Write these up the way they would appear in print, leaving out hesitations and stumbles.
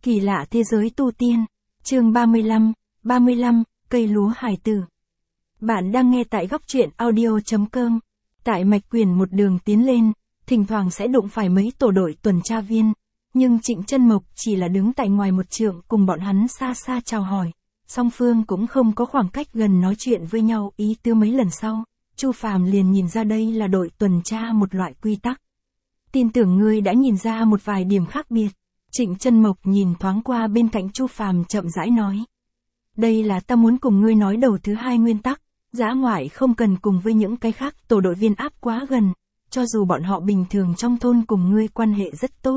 Kỳ lạ thế giới tu tiên. Chương 35, cây lúa hải tử. Bạn đang nghe tại góc truyện audio.com. Tại mạch quyền một đường tiến lên, thỉnh thoảng sẽ đụng phải mấy tổ đội tuần tra viên, nhưng Trịnh Chân Mộc chỉ là đứng tại ngoài một trượng cùng bọn hắn xa xa chào hỏi. Song phương cũng không có khoảng cách gần nói chuyện với nhau ý tứ mấy lần sau, Chu Phàm liền nhìn ra đây là đội tuần tra một loại quy tắc. Tin tưởng ngươi đã nhìn ra một vài điểm khác biệt. Trịnh Chân Mộc nhìn thoáng qua bên cạnh Chu Phàm chậm rãi nói. Đây là ta muốn cùng ngươi nói đầu thứ hai nguyên tắc, dã ngoại không cần cùng với những cái khác tổ đội viên áp quá gần, cho dù bọn họ bình thường trong thôn cùng ngươi quan hệ rất tốt.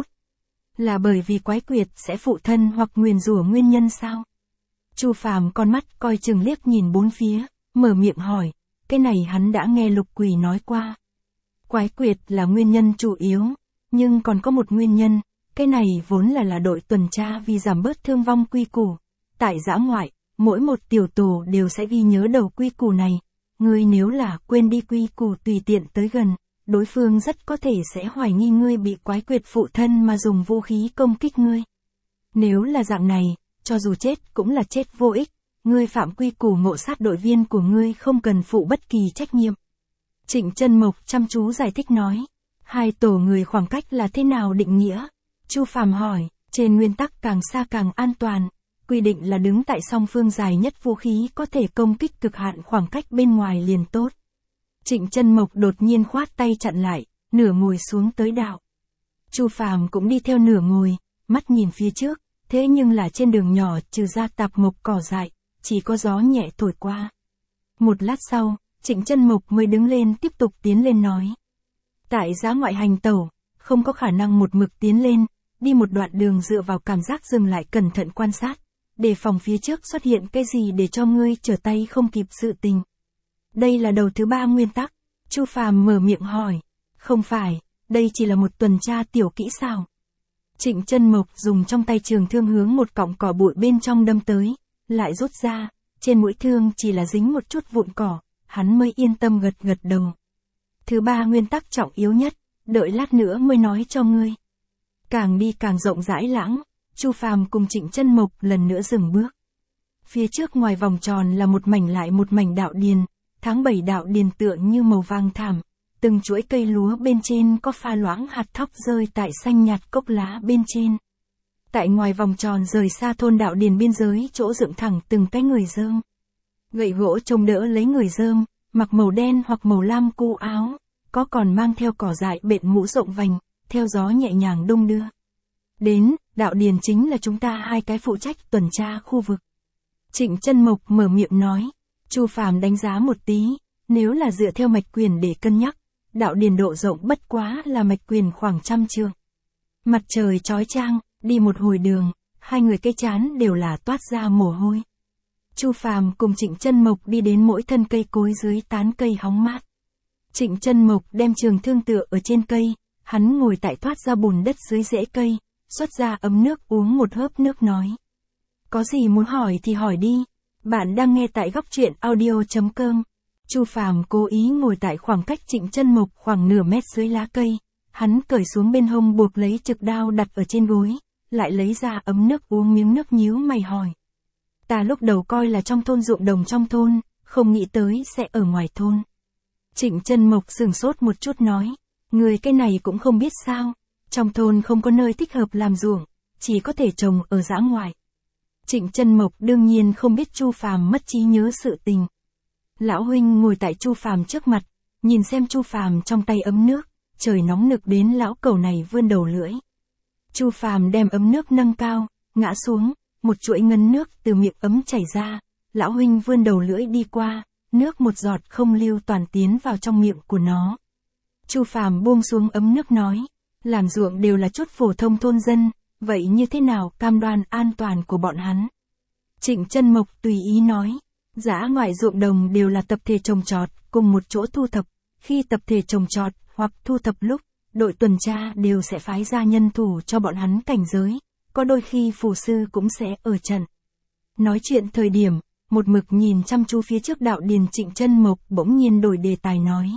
Là bởi vì quái quyệt sẽ phụ thân hoặc nguyền rủa nguyên nhân sao? Chu Phàm con mắt coi chừng liếc nhìn bốn phía, mở miệng hỏi, cái này hắn đã nghe Lục Quỷ nói qua. Quái quyệt là nguyên nhân chủ yếu, nhưng còn có một nguyên nhân, cái này vốn là đội tuần tra vì giảm bớt thương vong quy củ. Tại dã ngoại, mỗi một tiểu tổ đều sẽ ghi nhớ đầu quy củ này, ngươi nếu là quên đi quy củ tùy tiện tới gần, đối phương rất có thể sẽ hoài nghi ngươi bị quái quyệt phụ thân mà dùng vũ khí công kích ngươi. Nếu là dạng này, cho dù chết cũng là chết vô ích, ngươi phạm quy củ ngộ sát đội viên của ngươi không cần phụ bất kỳ trách nhiệm. Trịnh Chân Mộc chăm chú giải thích nói, hai tổ người khoảng cách là thế nào định nghĩa? Chu Phàm hỏi, trên nguyên tắc càng xa càng an toàn, quy định là đứng tại song phương dài nhất vũ khí có thể công kích cực hạn khoảng cách bên ngoài liền tốt. Trịnh Chân Mộc đột nhiên khoát tay chặn lại, nửa ngồi xuống tới đạo. Chu Phàm cũng đi theo nửa ngồi, mắt nhìn phía trước, thế nhưng là trên đường nhỏ trừ ra tạp mộc cỏ dại, chỉ có gió nhẹ thổi qua. Một lát sau, Trịnh Chân Mộc mới đứng lên tiếp tục tiến lên nói. Tại dã ngoại hành tẩu, không có khả năng một mực tiến lên, đi một đoạn đường dựa vào cảm giác dừng lại cẩn thận quan sát, đề phòng phía trước xuất hiện cái gì để cho ngươi trở tay không kịp sự tình. Đây là đầu thứ ba nguyên tắc. Chu Phàm mở miệng hỏi. Không phải, đây chỉ là một tuần tra tiểu kỹ xảo. Trịnh Chân Mộc dùng trong tay trường thương hướng một cọng cỏ bụi bên trong đâm tới, lại rút ra, trên mũi thương chỉ là dính một chút vụn cỏ, hắn mới yên tâm gật gật đầu. Thứ ba nguyên tắc trọng yếu nhất, đợi lát nữa mới nói cho ngươi. Càng đi càng rộng rãi lãng, Chu Phàm cùng Trịnh Chân Mộc lần nữa dừng bước. Phía trước ngoài vòng tròn là một mảnh lại một mảnh đạo điền, tháng 7 đạo điền tựa như màu vàng thảm, từng chuỗi cây lúa bên trên có pha loãng hạt thóc rơi tại xanh nhạt cốc lá bên trên. Tại ngoài vòng tròn rời xa thôn đạo điền biên giới chỗ dựng thẳng từng cái người rơm. Gậy gỗ trông đỡ lấy người rơm, mặc màu đen hoặc màu lam cu áo, có còn mang theo cỏ dại bện mũ rộng vành, theo gió nhẹ nhàng đung đưa. Đến, đạo điền chính là chúng ta hai cái phụ trách tuần tra khu vực. Trịnh Chân Mộc mở miệng nói. Chu Phàm đánh giá một tí, nếu là dựa theo mạch quyền để cân nhắc, đạo điền độ rộng bất quá là mạch quyền khoảng 100 trượng. Mặt trời chói chang, đi một hồi đường, hai người cái trán đều là toát ra mồ hôi. Chu Phàm cùng Trịnh Chân Mộc đi đến mỗi thân cây cối dưới tán cây hóng mát. Trịnh Chân Mộc đem trường thương tựa ở trên cây, hắn ngồi tại thoát ra bùn đất dưới rễ cây, xuất ra ấm nước uống một hớp nước nói. Có gì muốn hỏi thì hỏi đi. Bạn đang nghe tại góc truyện audio.com. Chu Phàm cố ý ngồi tại khoảng cách Trịnh Chân Mộc khoảng nửa mét dưới lá cây, hắn cởi xuống bên hông buộc lấy trực đao đặt ở trên gối, lại lấy ra ấm nước uống miếng nước nhíu mày hỏi. Ta lúc đầu coi là trong thôn ruộng đồng trong thôn, không nghĩ tới sẽ ở ngoài thôn. Trịnh Chân Mộc sửng sốt một chút nói, người cái này cũng không biết sao, trong thôn không có nơi thích hợp làm ruộng, chỉ có thể trồng ở dã ngoại. Trịnh Chân Mộc đương nhiên không biết Chu Phàm mất trí nhớ sự tình. Lão huynh ngồi tại Chu Phàm trước mặt, nhìn xem Chu Phàm trong tay ấm nước, trời nóng nực đến lão cẩu này vươn đầu lưỡi. Chu Phàm đem ấm nước nâng cao, ngã xuống, một chuỗi ngấn nước từ miệng ấm chảy ra, lão huynh vươn đầu lưỡi đi qua, nước một giọt không lưu toàn tiến vào trong miệng của nó. Chu Phàm buông xuống ấm nước nói, làm ruộng đều là chút phổ thông thôn dân, vậy như thế nào cam đoan an toàn của bọn hắn? Trịnh Chân Mộc tùy ý nói, dã ngoại ruộng đồng đều là tập thể trồng trọt, cùng một chỗ thu thập, khi tập thể trồng trọt hoặc thu thập lúc, đội tuần tra đều sẽ phái ra nhân thủ cho bọn hắn cảnh giới, có đôi khi phù sư cũng sẽ ở trận. Nói chuyện thời điểm, một mực nhìn chăm chú phía trước đạo điền Trịnh Chân Mộc bỗng nhiên đổi đề tài nói.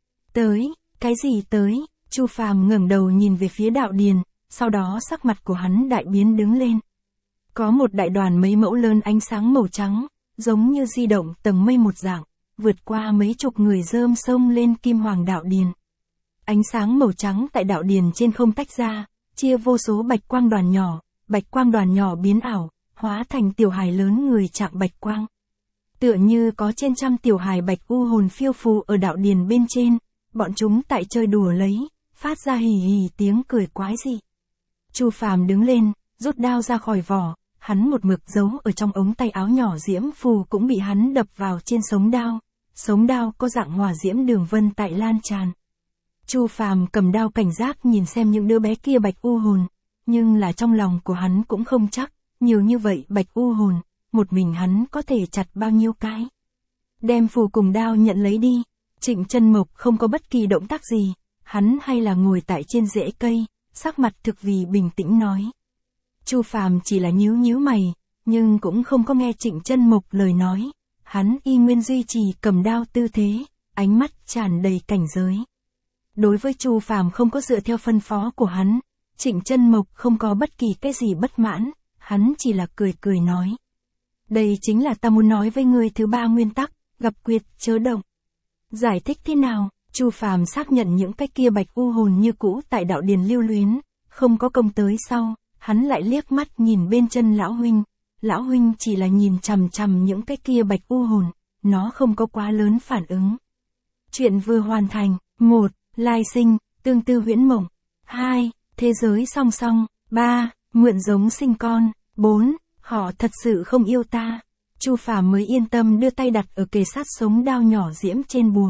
Tới, cái gì tới? Chu Phàm ngẩng đầu nhìn về phía đạo điền, sau đó sắc mặt của hắn đại biến đứng lên, Có một đại đoàn mấy mẫu lớn ánh sáng màu trắng, giống như di động tầng mây một dạng, vượt qua mấy chục người rơm sông lên Kim Hoàng Đạo Điền. Ánh sáng màu trắng tại đạo điền trên không tách ra, chia vô số bạch quang đoàn nhỏ biến ảo, hóa thành tiểu hài lớn người chạm bạch quang. Tựa như có trên trăm tiểu hài bạch u hồn phiêu phù ở đạo điền bên trên, bọn chúng tại chơi đùa lấy, phát ra hì hì tiếng cười quái dị. Chu Phàm đứng lên, rút đao ra khỏi vỏ, hắn một mực giấu ở trong ống tay áo nhỏ diễm phù cũng bị hắn đập vào trên sống đao có dạng hỏa diễm đường vân tại lan tràn. Chu Phàm cầm đao cảnh giác nhìn xem những đứa bé kia bạch u hồn, nhưng là trong lòng của hắn cũng không chắc, nhiều như vậy bạch u hồn, một mình hắn có thể chặt bao nhiêu cái. Đem phù cùng đao nhận lấy đi. Trịnh Chân Mộc không có bất kỳ động tác gì, hắn hay là ngồi tại trên rễ cây, sắc mặt thực vì bình tĩnh nói. Chu Phàm chỉ là nhíu nhíu mày, nhưng cũng không có nghe Trịnh Chân Mộc lời nói, hắn y nguyên duy trì cầm đao tư thế, ánh mắt tràn đầy cảnh giới. Đối với Chu Phàm không có dựa theo phân phó của hắn, Trịnh Chân Mộc không có bất kỳ cái gì bất mãn, hắn chỉ là cười cười nói. Đây chính là ta muốn nói với ngươi thứ ba nguyên tắc, gặp quyệt chớ động. Giải thích thế nào? Chu Phàm xác nhận những cái kia bạch u hồn như cũ tại đạo điền lưu luyến, không có công tới sau, hắn lại liếc mắt nhìn bên chân lão huynh chỉ là nhìn chằm chằm những cái kia bạch u hồn, nó không có quá lớn phản ứng. Chuyện vừa hoàn thành. 1. Lai sinh, tương tư huyễn mộng. 2. Thế giới song song. 3. Mượn giống sinh con. 4. Họ thật sự không yêu ta. Chu Phàm mới yên tâm đưa tay đặt ở kề sát sống đao nhỏ diễm trên bùa.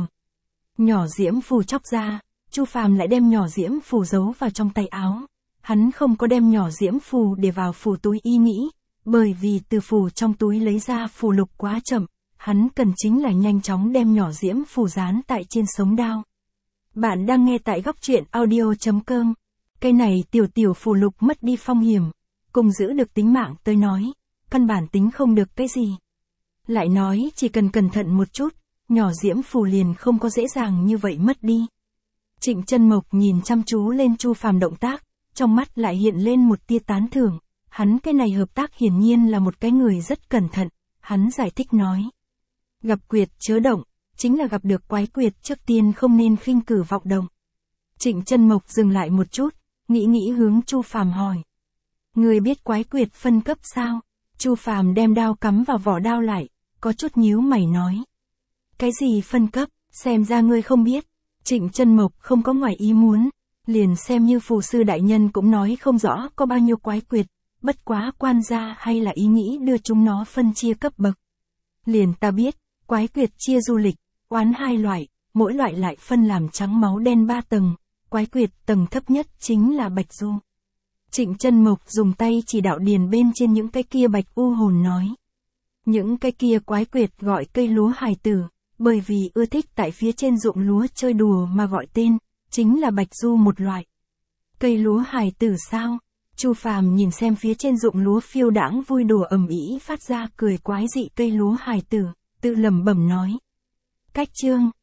Nhỏ diễm phù chóc ra, Chu Phàm lại đem nhỏ diễm phù giấu vào trong tay áo. Hắn không có đem nhỏ diễm phù để vào phù túi y nghĩ, bởi vì từ phù trong túi lấy ra phù lục quá chậm, hắn cần chính là nhanh chóng đem nhỏ diễm phù dán tại trên sống đao. Bạn đang nghe tại góc truyện audio.com. Cây này tiểu phù lục mất đi phong hiểm, cùng giữ được tính mạng tới nói, căn bản tính không được cái gì. Lại nói chỉ cần cẩn thận một chút, nhỏ diễm phù liền không có dễ dàng như vậy mất đi. Trịnh Chân Mộc nhìn chăm chú lên Chu Phàm động tác, trong mắt lại hiện lên một tia tán thưởng, hắn cái này hợp tác hiển nhiên là một cái người rất cẩn thận, hắn giải thích nói. Gặp quyệt chớ động, chính là gặp được quái quyệt trước tiên không nên khinh cử vọng động. Trịnh Chân Mộc dừng lại một chút, nghĩ hướng Chu Phàm hỏi. Người biết quái quyệt phân cấp sao? Chu Phàm đem đao cắm vào vỏ đao lại, có chút nhíu mày nói. Cái gì phân cấp, xem ra ngươi không biết. Trịnh Chân Mộc không có ngoài ý muốn, liền xem như phù sư đại nhân cũng nói không rõ có bao nhiêu quái quyệt, bất quá quan gia hay là ý nghĩ đưa chúng nó phân chia cấp bậc. Liền ta biết, quái quyệt chia du lịch, oán 2 loại, mỗi loại lại phân làm trắng máu đen 3 tầng, quái quyệt tầng thấp nhất chính là bạch du. Trịnh Chân Mộc dùng tay chỉ đạo điền bên trên những cái kia bạch u hồn nói. Những cái kia quái quyệt gọi cây lúa hài tử, bởi vì ưa thích tại phía trên ruộng lúa chơi đùa mà gọi tên, chính là bạch du một loại. Cây lúa hài tử sao? Chu Phàm nhìn xem phía trên ruộng lúa phiêu đãng vui đùa ầm ĩ phát ra cười quái dị cây lúa hài tử, tự lẩm bẩm nói. Cách chương